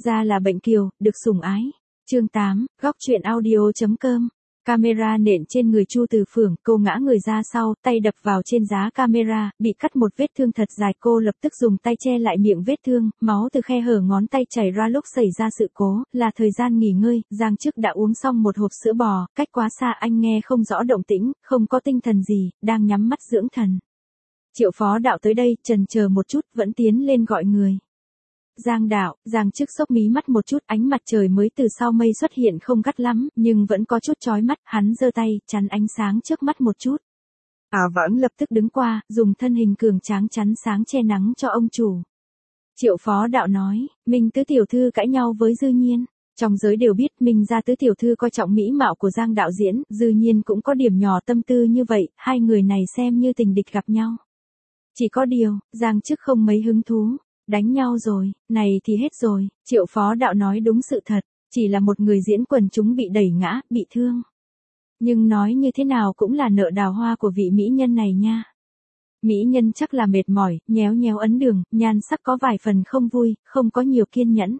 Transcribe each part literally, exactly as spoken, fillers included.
Ra là bệnh kiều, được sủng ái. Chương tám, góc truyện audio chấm com. Camera nện trên người Chu Từ Phượng, cô ngã người ra sau, tay đập vào trên giá camera, bị cắt một vết thương thật dài, cô lập tức dùng tay che lại miệng vết thương, máu từ khe hở ngón tay chảy ra lúc xảy ra sự cố, là thời gian nghỉ ngơi, Giang Chức đã uống xong một hộp sữa bò, cách quá xa anh nghe không rõ động tĩnh, không có tinh thần gì, đang nhắm mắt dưỡng thần. Triệu Phó Đạo tới đây, chần chờ một chút, vẫn tiến lên gọi người. Giang Đạo, Giang Chức sốc mí mắt một chút, ánh mặt trời mới từ sau mây xuất hiện không gắt lắm, nhưng vẫn có chút chói mắt, hắn giơ tay, chắn ánh sáng trước mắt một chút. À Vãn lập tức đứng qua, dùng thân hình cường tráng chắn sáng che nắng cho ông chủ. Triệu Phó Đạo nói, Minh Tứ tiểu thư cãi nhau với Dư Nhiên. Trong giới đều biết Minh gia Tứ tiểu thư coi trọng mỹ mạo của Giang đạo diễn, Dư Nhiên cũng có điểm nhỏ tâm tư như vậy, hai người này xem như tình địch gặp nhau. Chỉ có điều, Giang Chức không mấy hứng thú. Đánh nhau rồi, này thì hết rồi, Triệu Phó Đạo nói đúng sự thật, chỉ là một người diễn quần chúng bị đẩy ngã, bị thương. Nhưng nói như thế nào cũng là nợ đào hoa của vị mỹ nhân này nha. Mỹ nhân chắc là mệt mỏi, nhéo nhéo ấn đường, nhan sắc có vài phần không vui, không có nhiều kiên nhẫn.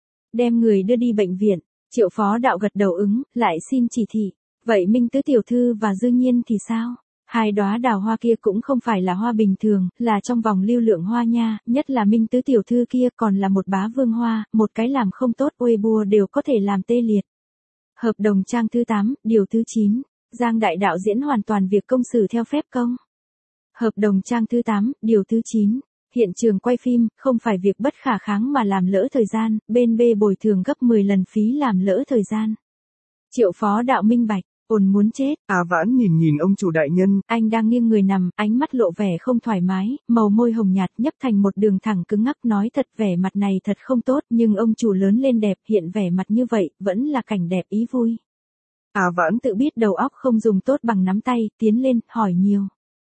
Đem người đưa đi bệnh viện, Triệu Phó Đạo gật đầu ứng, lại xin chỉ thị. Vậy Minh Tứ tiểu thư và Dư Nhiên thì sao? Hai đóa đào hoa kia cũng không phải là hoa bình thường, là trong vòng lưu lượng hoa nha, nhất là Minh Tứ tiểu thư kia còn là một bá vương hoa, một cái làm không tốt uê bùa đều có thể làm tê liệt. Hợp đồng trang thứ tám, điều thứ chín, Giang đại đạo diễn hoàn toàn việc công xử theo phép công. Hợp đồng trang thứ tám, điều thứ chín, hiện trường quay phim, không phải việc bất khả kháng mà làm lỡ thời gian, bên B bồi thường gấp mười lần phí làm lỡ thời gian. Triệu Phó Đạo minh bạch. Ồn muốn chết. À Vãn nhìn nhìn ông chủ đại nhân. Anh đang nghiêng người nằm, ánh mắt lộ vẻ không thoải mái, màu môi hồng nhạt nhấp thành một đường thẳng cứng ngắc, nói thật vẻ mặt này thật không tốt, nhưng ông chủ lớn lên đẹp, hiện vẻ mặt như vậy, vẫn là cảnh đẹp ý vui. À Vãn tự biết đầu óc không dùng tốt bằng nắm tay, tiến lên, hỏi nhiều.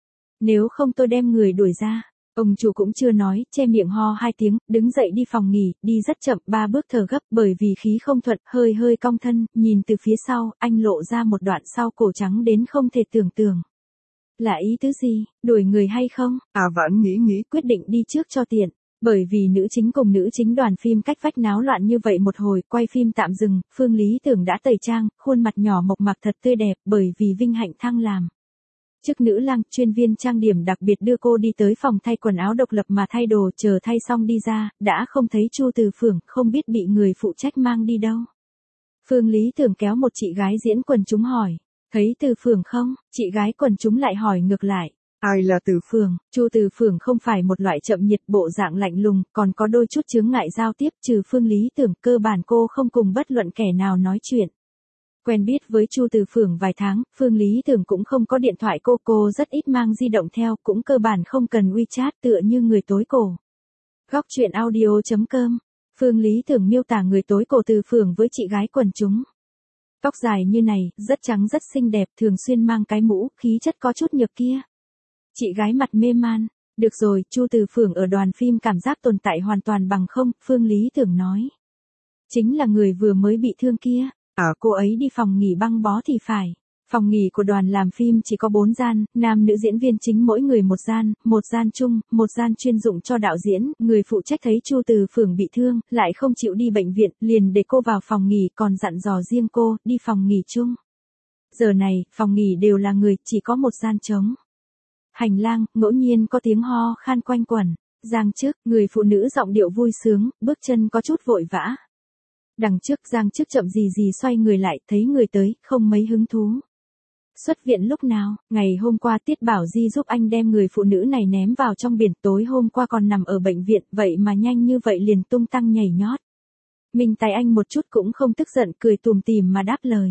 Nếu không tôi đem người đuổi ra. Ông chủ cũng chưa nói, che miệng ho hai tiếng, đứng dậy đi phòng nghỉ, đi rất chậm, ba bước thở gấp bởi vì khí không thuận, hơi hơi cong thân, nhìn từ phía sau, anh lộ ra một đoạn sau cổ trắng đến không thể tưởng tượng. Là ý tứ gì, đuổi người hay không? À Vãn nghĩ nghĩ, quyết định đi trước cho tiện. Bởi vì nữ chính cùng nữ chính đoàn phim cách vách náo loạn như vậy một hồi, quay phim tạm dừng, Phương Lý Tưởng đã tẩy trang, khuôn mặt nhỏ mộc mạc thật tươi đẹp, bởi vì vinh hạnh thăng làm. Chức nữ lang, chuyên viên trang điểm đặc biệt đưa cô đi tới phòng thay quần áo độc lập mà thay đồ, chờ thay xong đi ra, đã không thấy Chu Từ Phượng, không biết bị người phụ trách mang đi đâu. Phương Lý Tưởng kéo một chị gái diễn quần chúng hỏi, thấy Từ Phượng không? Chị gái quần chúng lại hỏi ngược lại, ai là Từ Phượng? Chu Từ Phượng không phải một loại chậm nhiệt, bộ dạng lạnh lùng, còn có đôi chút chướng ngại giao tiếp, trừ Phương Lý Tưởng, cơ bản cô không cùng bất luận kẻ nào nói chuyện. Quen biết với Chu Từ Phượng vài tháng, Phương Lý Tưởng cũng không có điện thoại cô, cô rất ít mang di động theo, cũng cơ bản không cần WeChat, tựa như người tối cổ. Góc truyện audio chấm com. Phương Lý Tưởng miêu tả người tối cổ Từ Phượng với chị gái quần chúng. Tóc dài như này, rất trắng rất xinh đẹp, thường xuyên mang cái mũ, khí chất có chút nhược kia. Chị gái mặt mê man. Được rồi, Chu Từ Phượng ở đoàn phim cảm giác tồn tại hoàn toàn bằng không, Phương Lý Tưởng nói. Chính là người vừa mới bị thương kia. À, cô ấy đi phòng nghỉ băng bó thì phải. Phòng nghỉ của đoàn làm phim chỉ có bốn gian, nam nữ diễn viên chính mỗi người một gian, một gian chung, một gian chuyên dụng cho đạo diễn, người phụ trách thấy Chu Từ Phượng bị thương, lại không chịu đi bệnh viện, liền để cô vào phòng nghỉ, còn dặn dò riêng cô, đi phòng nghỉ chung. Giờ này, phòng nghỉ đều là người, chỉ có một gian trống. Hành lang, ngẫu nhiên có tiếng ho khan quanh quẩn. Giang Chức, người phụ nữ giọng điệu vui sướng, bước chân có chút vội vã. Đằng trước Giang Chức chậm gì gì xoay người lại, thấy người tới, không mấy hứng thú. Xuất viện lúc nào? Ngày hôm qua Tiết Bảo Di giúp anh đem người phụ nữ này ném vào trong biển, tối hôm qua còn nằm ở bệnh viện, vậy mà nhanh như vậy liền tung tăng nhảy nhót. Minh Tài Anh một chút cũng không tức giận, cười tùm tìm mà đáp lời.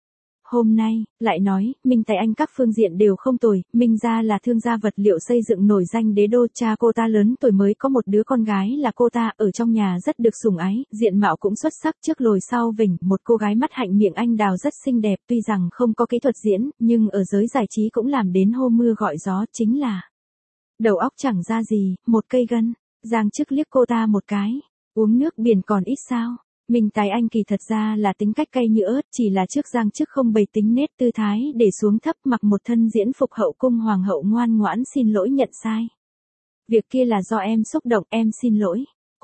Hôm nay, lại nói, Minh Tài Anh các phương diện đều không tồi, Minh gia là thương gia vật liệu xây dựng nổi danh đế đô, cha cô ta lớn tuổi mới có một đứa con gái là cô ta, ở trong nhà rất được sủng ái, diện mạo cũng xuất sắc, trước lồi sau vỉnh, một cô gái mắt hạnh miệng anh đào rất xinh đẹp, tuy rằng không có kỹ thuật diễn, nhưng ở giới giải trí cũng làm đến hô mưa gọi gió, chính là đầu óc chẳng ra gì, một cây gân. Giang Chức liếc cô ta một cái, uống nước biển còn ít sao? Minh Tài Anh kỳ thật ra là tính cách cay như ớt, chỉ là trước Giang Chức không bày tính nết tư thái để xuống thấp, mặc một thân diễn phục hậu cung hoàng hậu ngoan ngoãn xin lỗi nhận sai. Việc kia là do em xúc động, em xin lỗi.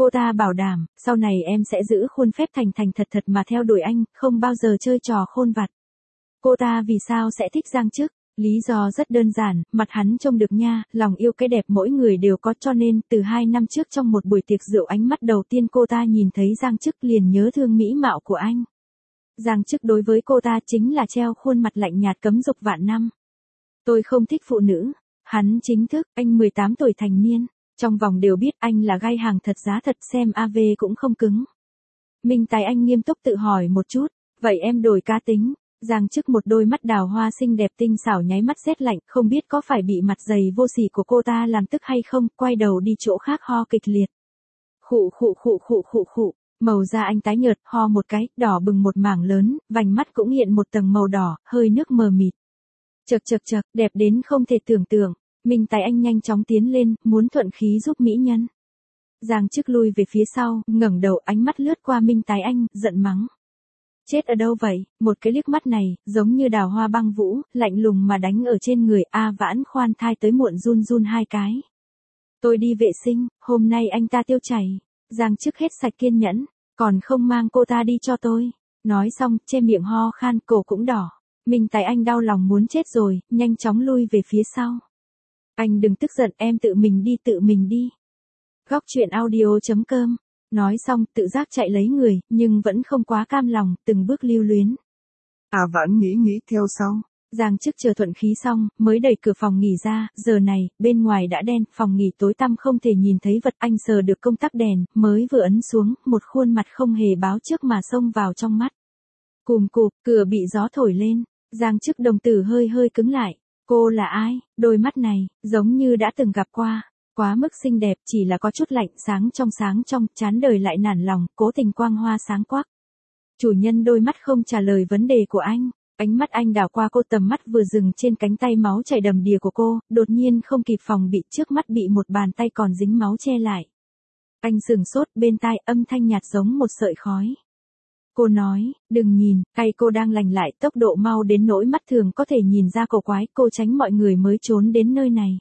Cô ta bảo đảm, sau này em sẽ giữ khuôn phép thành thành thật thật mà theo đuổi anh, không bao giờ chơi trò khôn vặt. Cô ta vì sao sẽ thích Giang Chức? Lý do rất đơn giản, mặt hắn trông được nha, lòng yêu cái đẹp mỗi người đều có, cho nên từ hai năm trước trong một buổi tiệc rượu ánh mắt đầu tiên cô ta nhìn thấy Giang Chức liền nhớ thương mỹ mạo của anh. Giang Chức đối với cô ta chính là treo khuôn mặt lạnh nhạt cấm dục vạn năm. Tôi không thích phụ nữ. Hắn chính thức, anh mười tám tuổi thành niên. Trong vòng đều biết anh là gai hàng thật giá thật, xem a vê cũng không cứng. Minh Tài Anh nghiêm túc tự hỏi một chút, vậy em đổi cá tính. Giang Chức một đôi mắt đào hoa xinh đẹp tinh xảo nháy mắt rét lạnh, không biết có phải bị mặt dày vô sỉ của cô ta làm tức hay không, quay đầu đi chỗ khác ho kịch liệt. Khụ khụ khụ khụ khụ khụ, màu da anh tái nhợt, ho một cái, đỏ bừng một mảng lớn, vành mắt cũng hiện một tầng màu đỏ, hơi nước mờ mịt. Chật chật chật, đẹp đến không thể tưởng tượng. Minh Tài Anh nhanh chóng tiến lên, muốn thuận khí giúp mỹ nhân. Giang Chức lui về phía sau, ngẩng đầu, ánh mắt lướt qua Minh Tài Anh, giận mắng. Chết ở đâu vậy? Một cái liếc mắt này, giống như đào hoa băng vũ, lạnh lùng mà đánh ở trên người. A Vãn khoan thai tới muộn run run hai cái. Tôi đi vệ sinh, hôm nay anh ta tiêu chảy. Giang Chức hết sạch kiên nhẫn, còn không mang cô ta đi cho tôi. Nói xong, che miệng ho khan, cổ cũng đỏ. Minh Tài Anh đau lòng muốn chết rồi, nhanh chóng lui về phía sau. Anh đừng tức giận, em tự mình đi tự mình đi. Góc truyện audio chấm com. Nói xong, tự giác chạy lấy người, nhưng vẫn không quá cam lòng, từng bước lưu luyến. À Vãn nghĩ nghĩ theo sau. Giang Chức chờ thuận khí xong, mới đẩy cửa phòng nghỉ ra, giờ này, bên ngoài đã đen, phòng nghỉ tối tăm không thể nhìn thấy vật, anh sờ được công tắc đèn, mới vừa ấn xuống, một khuôn mặt không hề báo trước mà xông vào trong mắt. Cùm cụp, cửa bị gió thổi lên, Giang Chức đồng tử hơi hơi cứng lại. Cô là ai? Đôi mắt này, giống như đã từng gặp qua. Quá mức xinh đẹp, chỉ là có chút lạnh, sáng trong sáng trong, chán đời lại nản lòng, cố tình quang hoa sáng quắc. Chủ nhân đôi mắt không trả lời vấn đề của anh. Ánh mắt anh đảo qua cô, tầm mắt vừa dừng trên cánh tay máu chảy đầm đìa của cô, đột nhiên không kịp phòng bị, trước mắt bị một bàn tay còn dính máu che lại. Anh sừng sốt, bên tai âm thanh nhạt giống một sợi khói. Cô nói, đừng nhìn, tay cô đang lành lại, tốc độ mau đến nỗi mắt thường có thể nhìn ra cổ quái, cô tránh mọi người mới trốn đến nơi này.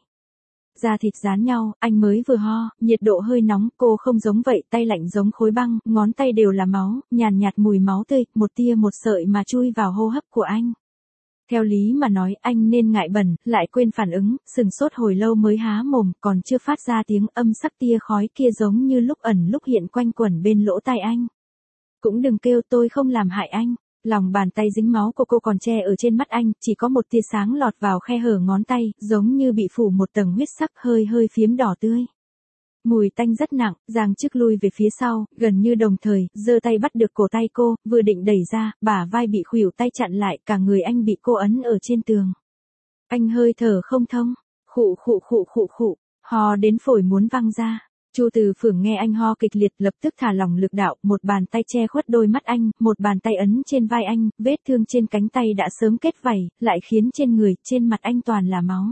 Da thịt dán nhau, anh mới vừa ho, nhiệt độ hơi nóng, cô không giống vậy, tay lạnh giống khối băng, ngón tay đều là máu, nhàn nhạt mùi máu tươi, một tia một sợi mà chui vào hô hấp của anh. Theo lý mà nói, anh nên ngại bẩn, lại quên phản ứng, sừng sốt hồi lâu mới há mồm, còn chưa phát ra tiếng âm sắc, tia khói kia giống như lúc ẩn lúc hiện quanh quẩn bên lỗ tai anh. Cũng đừng kêu, tôi không làm hại anh. Lòng bàn tay dính máu của cô còn che ở trên mắt anh, chỉ có một tia sáng lọt vào khe hở ngón tay, giống như bị phủ một tầng huyết sắc, hơi hơi phiếm đỏ tươi. Mùi tanh rất nặng, Giang Chức lui về phía sau, gần như đồng thời, giơ tay bắt được cổ tay cô, vừa định đẩy ra, bả vai bị khuỷu tay chặn lại, cả người anh bị cô ấn ở trên tường. Anh hơi thở không thông, khụ khụ khụ khụ khụ, ho đến phổi muốn văng ra. Chu Từ Phượng nghe anh ho kịch liệt, lập tức thả lỏng lực đạo, một bàn tay che khuất đôi mắt anh, một bàn tay ấn trên vai anh, vết thương trên cánh tay đã sớm kết vảy, lại khiến trên người, trên mặt anh toàn là máu.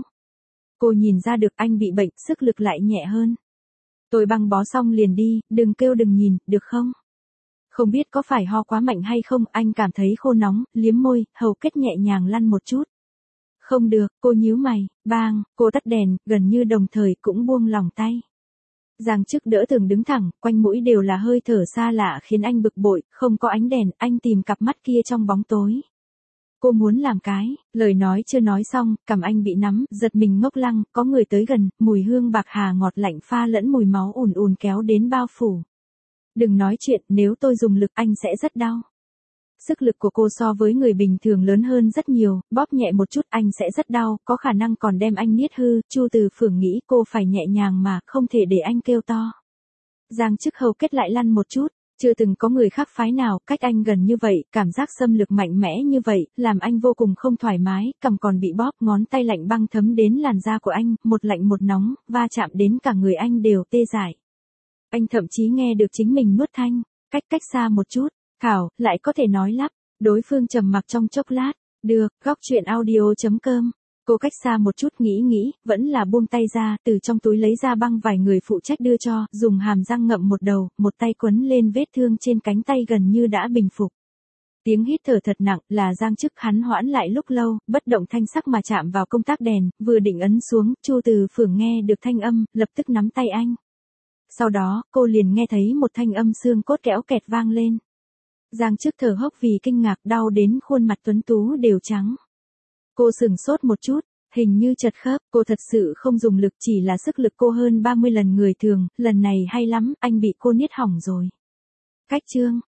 Cô nhìn ra được anh bị bệnh, sức lực lại nhẹ hơn. Tôi băng bó xong liền đi, đừng kêu đừng nhìn, được không? Không biết có phải ho quá mạnh hay không, anh cảm thấy khô nóng, liếm môi, hầu kết nhẹ nhàng lăn một chút. Không được, cô nhíu mày, bang, cô tắt đèn, gần như đồng thời cũng buông lỏng tay. Giang Chức đỡ tường đứng thẳng, quanh mũi đều là hơi thở xa lạ khiến anh bực bội, không có ánh đèn, anh tìm cặp mắt kia trong bóng tối. Cô muốn làm cái, lời nói chưa nói xong, cằm anh bị nắm, giật mình ngốc lăng, có người tới gần, mùi hương bạc hà ngọt lạnh pha lẫn mùi máu ùn ùn kéo đến bao phủ. Đừng nói chuyện, nếu tôi dùng lực anh sẽ rất đau. Sức lực của cô so với người bình thường lớn hơn rất nhiều, bóp nhẹ một chút anh sẽ rất đau, có khả năng còn đem anh niết hư. Chu Từ Phượng nghĩ cô phải nhẹ nhàng mà, không thể để anh kêu to. Giang Chức hầu kết lại lăn một chút, chưa từng có người khác phái nào cách anh gần như vậy, cảm giác xâm lược mạnh mẽ như vậy, làm anh vô cùng không thoải mái, cằm còn bị bóp, ngón tay lạnh băng thấm đến làn da của anh, một lạnh một nóng, va chạm đến cả người anh đều tê dại. Anh thậm chí nghe được chính mình nuốt thanh, cách cách xa một chút. Thảo, lại có thể nói lắp, đối phương trầm mặc trong chốc lát, được, góc truyện audio chấm com. Cô cách xa một chút nghĩ nghĩ, vẫn là buông tay ra, từ trong túi lấy ra băng vài người phụ trách đưa cho, dùng hàm răng ngậm một đầu, một tay quấn lên vết thương trên cánh tay gần như đã bình phục. Tiếng hít thở thật nặng, là Giang Chức, hắn hoãn lại lúc lâu, bất động thanh sắc mà chạm vào công tắc đèn, vừa định ấn xuống, Chu Từ Phượng nghe được thanh âm, lập tức nắm tay anh. Sau đó, cô liền nghe thấy một thanh âm xương cốt kéo kẹt vang lên. Giang Chức thở hốc vì kinh ngạc, đau đến khuôn mặt tuấn tú đều trắng. Cô sửng sốt một chút, hình như chật khớp, cô thật sự không dùng lực, chỉ là sức lực cô hơn ba mươi lần người thường, lần này hay lắm, anh bị cô niết hỏng rồi. Cách chương